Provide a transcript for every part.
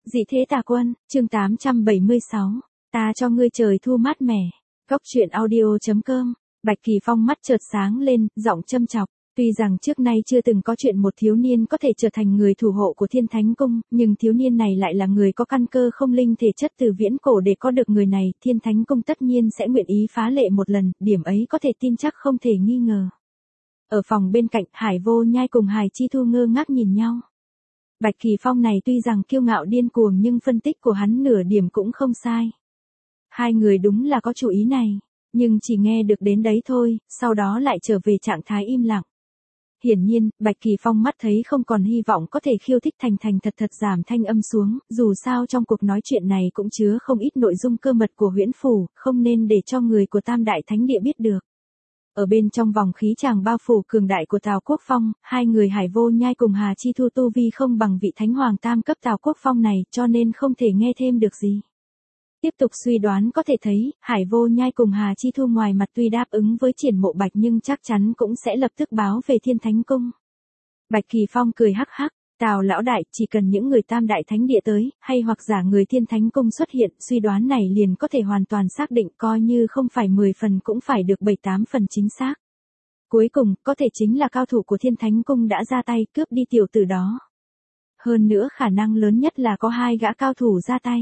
Dị thế tà quân, chương 876. Ta cho ngươi trời thu mát mẻ. Góc truyện audio.com. Bạch Kỳ Phong mắt chợt sáng lên, giọng châm chọc. Tuy rằng trước nay chưa từng có chuyện một thiếu niên có thể trở thành người thủ hộ của Thiên Thánh Cung, nhưng thiếu niên này lại là người có căn cơ không linh thể chất từ viễn cổ. Để có được người này, Thiên Thánh Cung tất nhiên sẽ nguyện ý phá lệ một lần, điểm ấy có thể tin chắc không thể nghi ngờ. Ở phòng bên cạnh, Hải Vô Nhai cùng Hải Chi Thu ngơ ngác nhìn nhau. Bạch Kỳ Phong này tuy rằng kiêu ngạo điên cuồng nhưng phân tích của hắn nửa điểm cũng không sai. Hai người đúng là có chủ ý này, nhưng chỉ nghe được đến đấy thôi, sau đó lại trở về trạng thái im lặng. Hiển nhiên, Bạch Kỳ Phong mắt thấy không còn hy vọng có thể khiêu thích thành thật giảm thanh âm xuống, dù sao trong cuộc nói chuyện này cũng chứa không ít nội dung cơ mật của huyễn phủ, không nên để cho người của Tam Đại Thánh Địa biết được. Ở bên trong vòng khí tràng bao phủ cường đại của Tào Quốc Phong, hai người Hải Vô Nhai cùng Hà Chi Thu tu vi không bằng vị Thánh Hoàng tam cấp Tào Quốc Phong này, cho nên không thể nghe thêm được gì. Tiếp tục suy đoán có thể thấy, Hải Vô Nhai cùng Hà Chi Thu ngoài mặt tuy đáp ứng với Triển Mộ Bạch nhưng chắc chắn cũng sẽ lập tức báo về Thiên Thánh Cung. Bạch Kỳ Phong cười hắc hắc, Tào lão đại, chỉ cần những người Tam Đại Thánh Địa tới, hay hoặc giả người Thiên Thánh Cung xuất hiện, suy đoán này liền có thể hoàn toàn xác định, coi như không phải 10 phần cũng phải được 7-8 phần chính xác. Cuối cùng, có thể chính là cao thủ của Thiên Thánh Cung đã ra tay cướp đi tiểu tử đó. Hơn nữa khả năng lớn nhất là có hai gã cao thủ ra tay.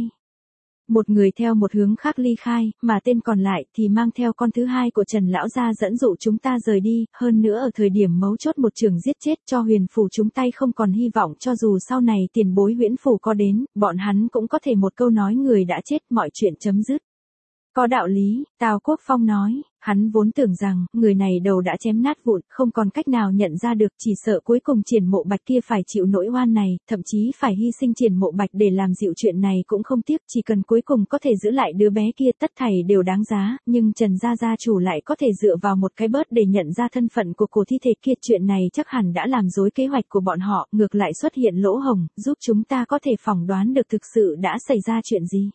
Một người theo một hướng khác ly khai, mà tên còn lại thì mang theo con thứ hai của Trần Lão gia dẫn dụ chúng ta rời đi, hơn nữa ở thời điểm mấu chốt một trường giết chết cho huyền phủ chúng tay không còn hy vọng, cho dù sau này tiền bối huyễn phủ có đến, bọn hắn cũng có thể một câu nói người đã chết, mọi chuyện chấm dứt. Có đạo lý, Tào Quốc Phong nói, hắn vốn tưởng rằng, người này đầu đã chém nát vụn, không còn cách nào nhận ra được, chỉ sợ cuối cùng Triển Mộ Bạch kia phải chịu nỗi oan này, thậm chí phải hy sinh Triển Mộ Bạch để làm dịu chuyện này cũng không tiếc, chỉ cần cuối cùng có thể giữ lại đứa bé kia tất thảy đều đáng giá, nhưng Trần gia chủ lại có thể dựa vào một cái bớt để nhận ra thân phận của cổ thi thể kia, chuyện này chắc hẳn đã làm rối kế hoạch của bọn họ, ngược lại xuất hiện lỗ hổng, giúp chúng ta có thể phỏng đoán được thực sự đã xảy ra chuyện gì.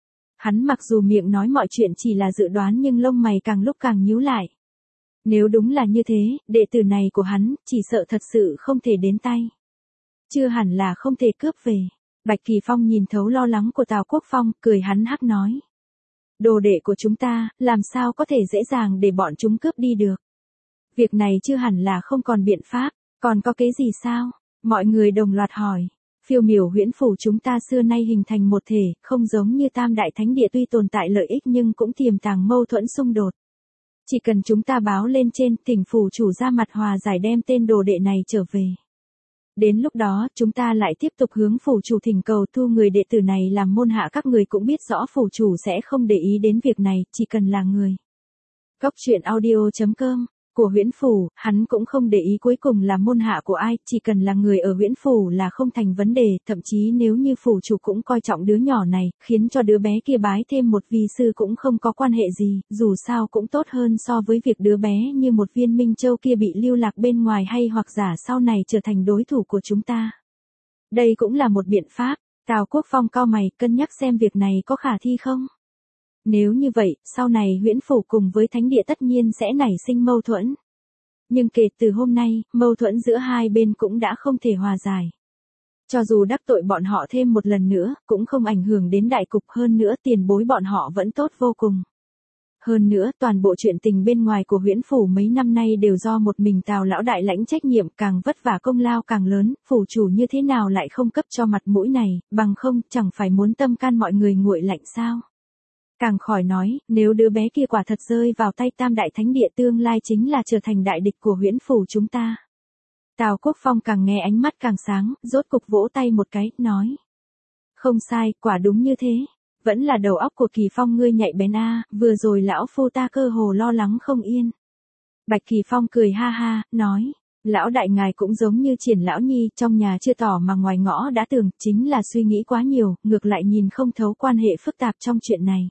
Hắn mặc dù miệng nói mọi chuyện chỉ là dự đoán nhưng lông mày càng lúc càng nhíu lại. Nếu đúng là như thế, đệ tử này của hắn, chỉ sợ thật sự không thể đến tay. Chưa hẳn là không thể cướp về. Bạch Kỳ Phong nhìn thấu lo lắng của Tào Quốc Phong, cười hắn hắc nói. Đồ đệ của chúng ta, làm sao có thể dễ dàng để bọn chúng cướp đi được. Việc này chưa hẳn là không còn biện pháp, còn có kế gì sao? Mọi người đồng loạt hỏi. Phiêu miểu huyễn phủ chúng ta xưa nay hình thành một thể, không giống như Tam Đại Thánh Địa tuy tồn tại lợi ích nhưng cũng tiềm tàng mâu thuẫn xung đột. Chỉ cần chúng ta báo lên trên, thỉnh phủ chủ ra mặt hòa giải đem tên đồ đệ này trở về. Đến lúc đó, chúng ta lại tiếp tục hướng phủ chủ thỉnh cầu thu người đệ tử này làm môn hạ, các người cũng biết rõ phủ chủ sẽ không để ý đến việc này, chỉ cần là người. Góc truyện audio.com. Của huyễn phủ, hắn cũng không để ý cuối cùng là môn hạ của ai, chỉ cần là người ở huyễn phủ là không thành vấn đề, thậm chí nếu như phủ chủ cũng coi trọng đứa nhỏ này, khiến cho đứa bé kia bái thêm một vi sư cũng không có quan hệ gì, dù sao cũng tốt hơn so với việc đứa bé như một viên minh châu kia bị lưu lạc bên ngoài hay hoặc giả sau này trở thành đối thủ của chúng ta. Đây cũng là một biện pháp. Tào Quốc Phong cau mày, cân nhắc xem việc này có khả thi không. Nếu như vậy, sau này huyễn phủ cùng với thánh địa tất nhiên sẽ nảy sinh mâu thuẫn. Nhưng kể từ hôm nay, mâu thuẫn giữa hai bên cũng đã không thể hòa giải. Cho dù đắc tội bọn họ thêm một lần nữa, cũng không ảnh hưởng đến đại cục, hơn nữa tiền bối bọn họ vẫn tốt vô cùng. Hơn nữa, toàn bộ chuyện tình bên ngoài của huyễn phủ mấy năm nay đều do một mình Tào lão đại lãnh trách nhiệm, càng vất vả công lao càng lớn, phủ chủ như thế nào lại không cấp cho mặt mũi này, bằng không, chẳng phải muốn tâm can mọi người nguội lạnh sao. Càng khỏi nói, nếu đứa bé kia quả thật rơi vào tay Tam Đại Thánh Địa tương lai chính là trở thành đại địch của huyễn phủ chúng ta. Tào Quốc Phong càng nghe ánh mắt càng sáng, rốt cục vỗ tay một cái, nói. Không sai, quả đúng như thế. Vẫn là đầu óc của Kỳ Phong ngươi nhạy bén a, vừa rồi lão phu ta cơ hồ lo lắng không yên. Bạch Kỳ Phong cười ha ha, nói. Lão đại ngài cũng giống như Triển lão nhi, trong nhà chưa tỏ mà ngoài ngõ đã tường, chính là suy nghĩ quá nhiều, ngược lại nhìn không thấu quan hệ phức tạp trong chuyện này.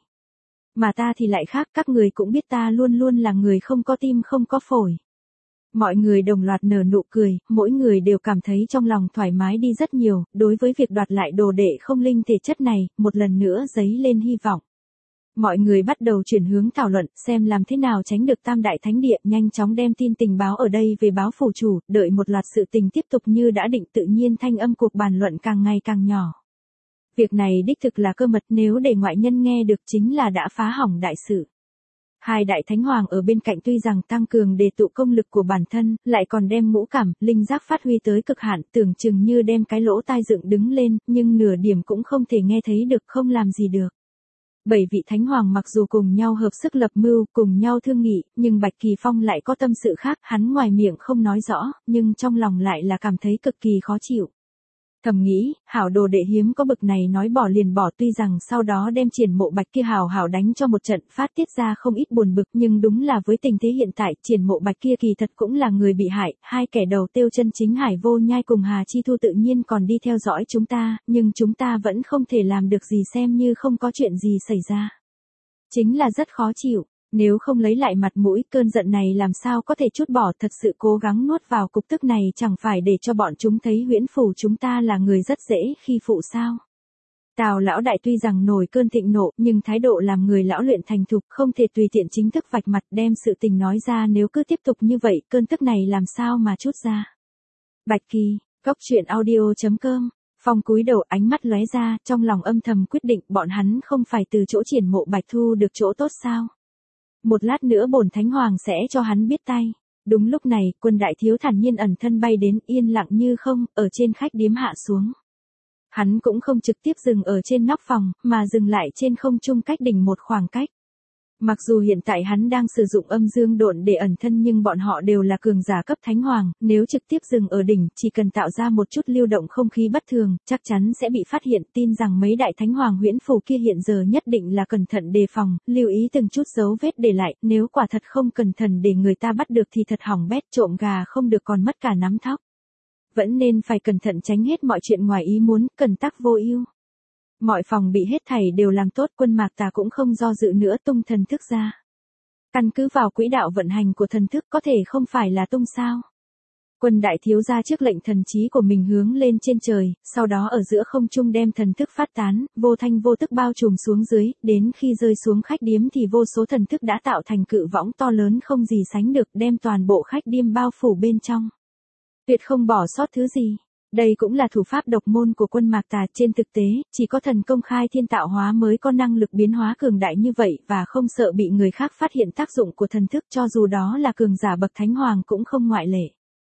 Mà ta thì lại khác, các người cũng biết ta luôn luôn là người không có tim không có phổi. Mọi người đồng loạt nở nụ cười, mỗi người đều cảm thấy trong lòng thoải mái đi rất nhiều, đối với việc đoạt lại đồ đệ không linh thể chất này, một lần nữa dấy lên hy vọng. Mọi người bắt đầu chuyển hướng thảo luận, xem làm thế nào tránh được Tam Đại Thánh Địa, nhanh chóng đem tin tình báo ở đây về báo phủ chủ, đợi một loạt sự tình tiếp tục như đã định, tự nhiên thanh âm cuộc bàn luận càng ngày càng nhỏ. Việc này đích thực là cơ mật, nếu để ngoại nhân nghe được chính là đã phá hỏng đại sự. Hai đại thánh hoàng ở bên cạnh tuy rằng tăng cường đề tụ công lực của bản thân, lại còn đem ngũ cảm, linh giác phát huy tới cực hạn, tưởng chừng như đem cái lỗ tai dựng đứng lên, nhưng nửa điểm cũng không thể nghe thấy được, không làm gì được. Bảy vị thánh hoàng mặc dù cùng nhau hợp sức lập mưu, cùng nhau thương nghị, nhưng Bạch Kỳ Phong lại có tâm sự khác, hắn ngoài miệng không nói rõ, nhưng trong lòng lại là cảm thấy cực kỳ khó chịu. Thầm nghĩ, hảo đồ đệ hiếm có bực này nói bỏ liền bỏ, tuy rằng sau đó đem Triển Mộ Bạch kia hảo hảo đánh cho một trận, phát tiết ra không ít buồn bực, nhưng đúng là với tình thế hiện tại, Triển Mộ Bạch kia kỳ thật cũng là người bị hại, hai kẻ đầu tiêu chân chính Hải Vô Nhai cùng Hà Chi Thu tự nhiên còn đi theo dõi chúng ta, nhưng chúng ta vẫn không thể làm được gì, xem như không có chuyện gì xảy ra. Chính là rất khó chịu. Nếu không lấy lại mặt mũi, cơn giận này làm sao có thể trút bỏ, thật sự cố gắng nuốt vào cục tức này chẳng phải để cho bọn chúng thấy Huyễn Phủ chúng ta là người rất dễ khi phụ sao. Tào lão đại tuy rằng nổi cơn thịnh nộ, nhưng thái độ làm người lão luyện thành thục, không thể tùy tiện chính thức vạch mặt đem sự tình nói ra, nếu cứ tiếp tục như vậy, cơn tức này làm sao mà trút ra. Bạch Kỳ, Góc Truyện Audio.com. Phong cúi đầu, ánh mắt lóe ra, trong lòng âm thầm quyết định bọn hắn không phải từ chỗ Triển Mộ Bạch thu được chỗ tốt sao. Một lát nữa bổn thánh hoàng sẽ cho hắn biết tay. Đúng lúc này, Quân đại thiếu thản nhiên ẩn thân bay đến, yên lặng như không, ở trên khách điếm hạ xuống. Hắn cũng không trực tiếp dừng ở trên nóc phòng, mà dừng lại trên không trung cách đỉnh một khoảng cách. Mặc dù hiện tại hắn đang sử dụng âm dương độn để ẩn thân, nhưng bọn họ đều là cường giả cấp thánh hoàng, nếu trực tiếp dừng ở đỉnh, chỉ cần tạo ra một chút lưu động không khí bất thường, chắc chắn sẽ bị phát hiện, tin rằng mấy đại thánh hoàng Huyễn Phủ kia hiện giờ nhất định là cẩn thận đề phòng, lưu ý từng chút dấu vết để lại, nếu quả thật không cẩn thận để người ta bắt được thì thật hỏng bét, trộm gà không được còn mất cả nắm thóc. Vẫn nên phải cẩn thận tránh hết mọi chuyện ngoài ý muốn, cần tắc vô ưu. Mọi phòng bị hết thảy đều làm tốt, Quân Mạc Tà cũng không do dự nữa, tung thần thức ra. Căn cứ vào quỹ đạo vận hành của thần thức, có thể không phải là tung sao. Quân đại thiếu gia trước lệnh thần trí của mình hướng lên trên trời, sau đó ở giữa không trung đem thần thức phát tán, vô thanh vô tức bao trùm xuống dưới, đến khi rơi xuống khách điếm thì vô số thần thức đã tạo thành cự võng to lớn không gì sánh được, đem toàn bộ khách điếm bao phủ bên trong. Tuyệt không bỏ sót thứ gì. Đây cũng là thủ pháp độc môn của Quân Mạc Tà, trên thực tế, chỉ có thần công khai thiên tạo hóa mới có năng lực biến hóa cường đại như vậy, và không sợ bị người khác phát hiện tác dụng của thần thức, cho dù đó là cường giả bậc thánh hoàng cũng không ngoại lệ.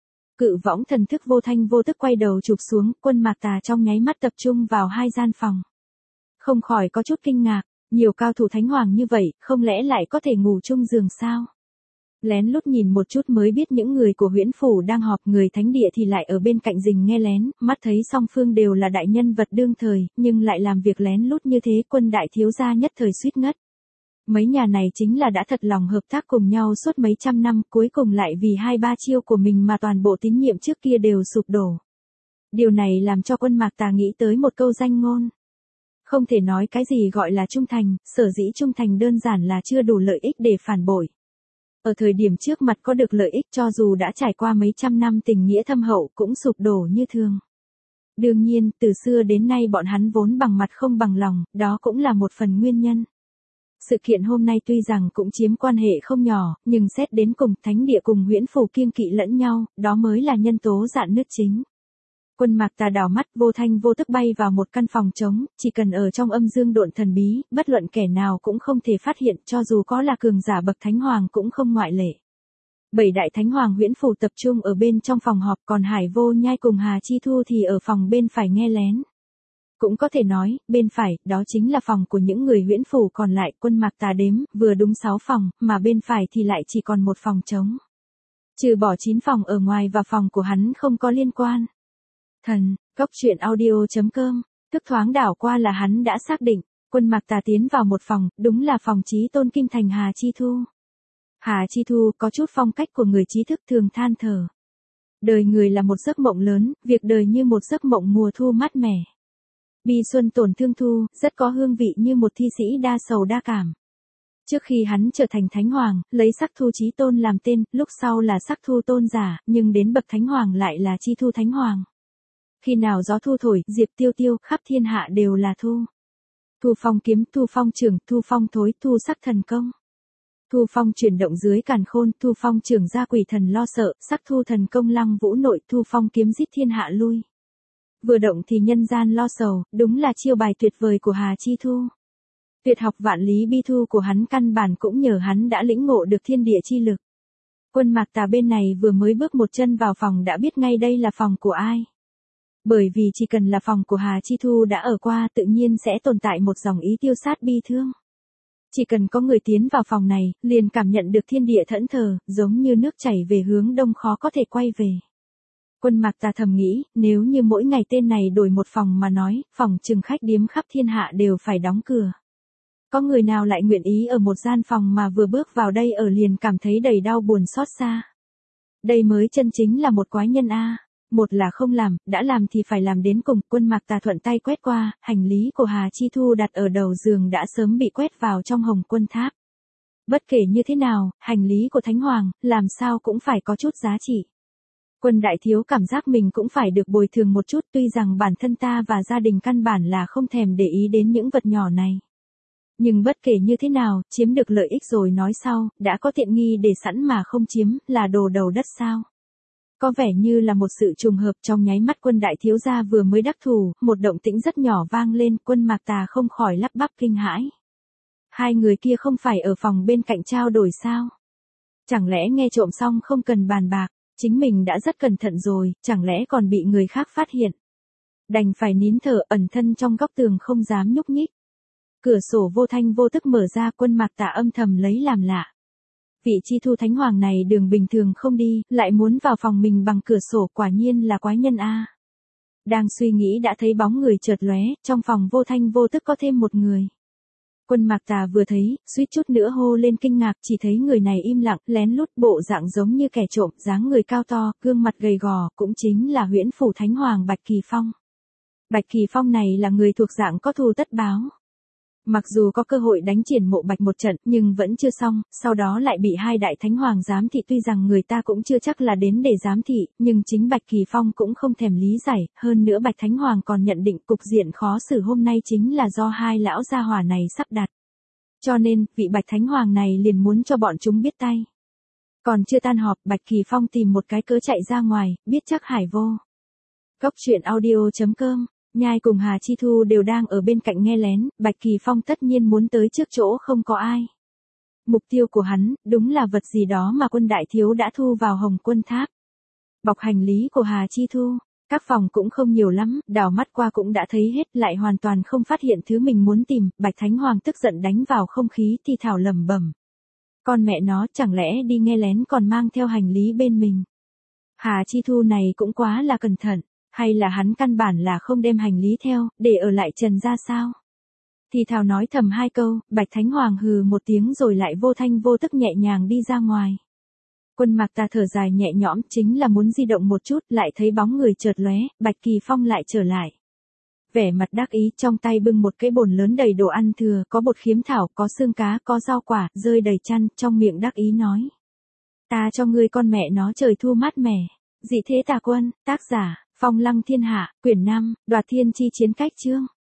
Cự võng thần thức vô thanh vô tức quay đầu chụp xuống, Quân Mạc Tà trong nháy mắt tập trung vào hai gian phòng. Không khỏi có chút kinh ngạc, nhiều cao thủ thánh hoàng như vậy, không lẽ lại có thể ngủ chung giường sao? Lén lút nhìn một chút mới biết những người của Huyễn Phủ đang họp, người thánh địa thì lại ở bên cạnh rình nghe lén, mắt thấy song phương đều là đại nhân vật đương thời, nhưng lại làm việc lén lút như thế, Quân đại thiếu gia nhất thời suýt ngất. Mấy nhà này chính là đã thật lòng hợp tác cùng nhau suốt mấy trăm năm, cuối cùng lại vì 2-3 chiêu của mình mà toàn bộ tín nhiệm trước kia đều sụp đổ. Điều này làm cho Quân Mạc Tà nghĩ tới một câu danh ngôn. Không thể nói cái gì gọi là trung thành, sở dĩ trung thành đơn giản là chưa đủ lợi ích để phản bội. Ở thời điểm trước mặt có được lợi ích, cho dù đã trải qua mấy trăm năm tình nghĩa thâm hậu cũng sụp đổ như thường. Đương nhiên, từ xưa đến nay bọn hắn vốn bằng mặt không bằng lòng, đó cũng là một phần nguyên nhân. Sự kiện hôm nay tuy rằng cũng chiếm quan hệ không nhỏ, nhưng xét đến cùng, thánh địa cùng Huyễn Phủ kiêng kỵ lẫn nhau, đó mới là nhân tố rạn nứt chính. Quân Mạc Tà đảo mắt, vô thanh vô tức bay vào một căn phòng trống, chỉ cần ở trong âm dương độn thần bí, bất luận kẻ nào cũng không thể phát hiện, cho dù có là cường giả bậc thánh hoàng cũng không ngoại lệ. 7 đại thánh hoàng Huyễn Phủ tập trung ở bên trong phòng họp, còn Hải Vô Nhai cùng Hà Chi Thu thì ở phòng bên phải nghe lén. Cũng có thể nói, bên phải, đó chính là phòng của những người Huyễn Phủ còn lại, Quân Mạc Tà đếm, vừa đúng 6 phòng, mà bên phải thì lại chỉ còn một phòng trống. Trừ bỏ 9 phòng ở ngoài và phòng của hắn không có liên quan. Thần, Góc Truyện Audio.com, tức thoáng đảo qua là hắn đã xác định, Quân Mạc Tà tiến vào một phòng, đúng là phòng Chí Tôn Kim Thành Hà Chi Thu. Hà Chi Thu có chút phong cách của người trí thức, thường than thở. Đời người là một giấc mộng lớn, việc đời như một giấc mộng mùa thu mát mẻ. Bi xuân tổn thương thu, rất có hương vị như một thi sĩ đa sầu đa cảm. Trước khi hắn trở thành thánh hoàng, lấy Sắc Thu Chí Tôn làm tên, lúc sau là Sắc Thu Tôn giả, nhưng đến bậc thánh hoàng lại là Chi Thu Thánh Hoàng. Khi nào gió thu thổi, diệp tiêu tiêu, khắp thiên hạ đều là thu. Thu phong kiếm, thu phong trường, thu phong thối, thu sắc thần công. Thu phong chuyển động dưới càn khôn, thu phong trường gia quỷ thần lo sợ, sắc thu thần công lăng vũ nội, thu phong kiếm giết thiên hạ lui. Vừa động thì nhân gian lo sầu, đúng là chiêu bài tuyệt vời của Hà Chi Thu. Tuyệt học vạn lý bi thu của hắn căn bản cũng nhờ hắn đã lĩnh ngộ được thiên địa chi lực. Quân Mạc Tà bên này vừa mới bước một chân vào phòng đã biết ngay đây là phòng của ai. Bởi vì chỉ cần là phòng của Hà Chi Thu đã ở qua tự nhiên sẽ tồn tại một dòng ý tiêu sát bi thương. Chỉ cần có người tiến vào phòng này, liền cảm nhận được thiên địa thẫn thờ, giống như nước chảy về hướng đông khó có thể quay về. Quân Mạc Tà thầm nghĩ, nếu như mỗi ngày tên này đổi một phòng mà nói, phòng trừng khách điếm khắp thiên hạ đều phải đóng cửa. Có người nào lại nguyện ý ở một gian phòng mà vừa bước vào đây ở liền cảm thấy đầy đau buồn xót xa. Đây mới chân chính là một quái nhân a. Một là không làm, đã làm thì phải làm đến cùng. Quân Mạc Tà thuận tay quét qua, hành lý của Hà Chi Thu đặt ở đầu giường đã sớm bị quét vào trong Hồng Quân Tháp. Bất kể như thế nào, hành lý của Thánh Hoàng, làm sao cũng phải có chút giá trị. Quân đại thiếu cảm giác mình cũng phải được bồi thường một chút, tuy rằng bản thân ta và gia đình căn bản là không thèm để ý đến những vật nhỏ này. Nhưng bất kể như thế nào, chiếm được lợi ích rồi nói sau, đã có tiện nghi để sẵn mà không chiếm, là đồ đầu đất sao. Có vẻ như là một sự trùng hợp, trong nháy mắt Quân đại thiếu gia vừa mới đắc thủ, một động tĩnh rất nhỏ vang lên, Quân Mạc Tà không khỏi lắp bắp kinh hãi. Hai người kia không phải ở phòng bên cạnh trao đổi sao? Chẳng lẽ nghe trộm xong không cần bàn bạc, chính mình đã rất cẩn thận rồi, chẳng lẽ còn bị người khác phát hiện? Đành phải nín thở, ẩn thân trong góc tường không dám nhúc nhích. Cửa sổ vô thanh vô tức mở ra, Quân Mạc Tà âm thầm lấy làm lạ. Vị Chi Thu Thánh Hoàng này đường bình thường không đi, lại muốn vào phòng mình bằng cửa sổ, quả nhiên là quái nhân a. Đang suy nghĩ đã thấy bóng người chợt lóe, trong phòng vô thanh vô tức có thêm một người. Quân Mạc Tà vừa thấy, suýt chút nữa hô lên kinh ngạc, chỉ thấy người này im lặng, lén lút, bộ dạng giống như kẻ trộm, dáng người cao to, gương mặt gầy gò, cũng chính là Huyễn Phủ Thánh Hoàng Bạch Kỳ Phong. Bạch Kỳ Phong này là người thuộc dạng có thù tất báo. Mặc dù có cơ hội đánh triển Mộ Bạch một trận, nhưng vẫn chưa xong, sau đó lại bị hai đại thánh hoàng giám thị, tuy rằng người ta cũng chưa chắc là đến để giám thị, nhưng chính Bạch Kỳ Phong cũng không thèm lý giải, hơn nữa Bạch Thánh Hoàng còn nhận định cục diện khó xử hôm nay chính là do hai lão gia hỏa này sắp đặt. Cho nên, vị Bạch Thánh Hoàng này liền muốn cho bọn chúng biết tay. Còn chưa tan họp, Bạch Kỳ Phong tìm một cái cớ chạy ra ngoài, biết chắc hải vô. Góc truyện audio.com. Nhai cùng Hà Chi Thu đều đang ở bên cạnh nghe lén, Bạch Kỳ Phong tất nhiên muốn tới trước chỗ không có ai. Mục tiêu của hắn, đúng là vật gì đó mà Quân đại thiếu đã thu vào Hồng Quân Tháp. Bọc hành lý của Hà Chi Thu, các phòng cũng không nhiều lắm, đảo mắt qua cũng đã thấy hết, lại hoàn toàn không phát hiện thứ mình muốn tìm, Bạch Thánh Hoàng tức giận đánh vào không khí thì thảo lẩm bẩm. Con mẹ nó, chẳng lẽ đi nghe lén còn mang theo hành lý bên mình. Hà Chi Thu này cũng quá là cẩn thận. Hay là hắn căn bản là không đem hành lý theo, để ở lại trần ra sao? Thì thào nói thầm hai câu, Bạch Thánh Hoàng hừ một tiếng rồi lại vô thanh vô tức nhẹ nhàng đi ra ngoài. Quân Mạc Tà thở dài nhẹ nhõm, chính là muốn di động một chút, lại thấy bóng người chợt lóe, Bạch Kỳ Phong lại trở lại. Vẻ mặt đắc ý, trong tay bưng một cái bồn lớn đầy đồ ăn thừa, có bột khiếm thảo, có xương cá, có rau quả, rơi đầy chăn, trong miệng đắc ý nói. Ta cho ngươi con mẹ nó trời thu mát mẻ. Dị thế tà quân, tác giả. Phong Lăng Thiên Hạ, quyển 5, Đoạt Thiên Chi Chiến Cách chương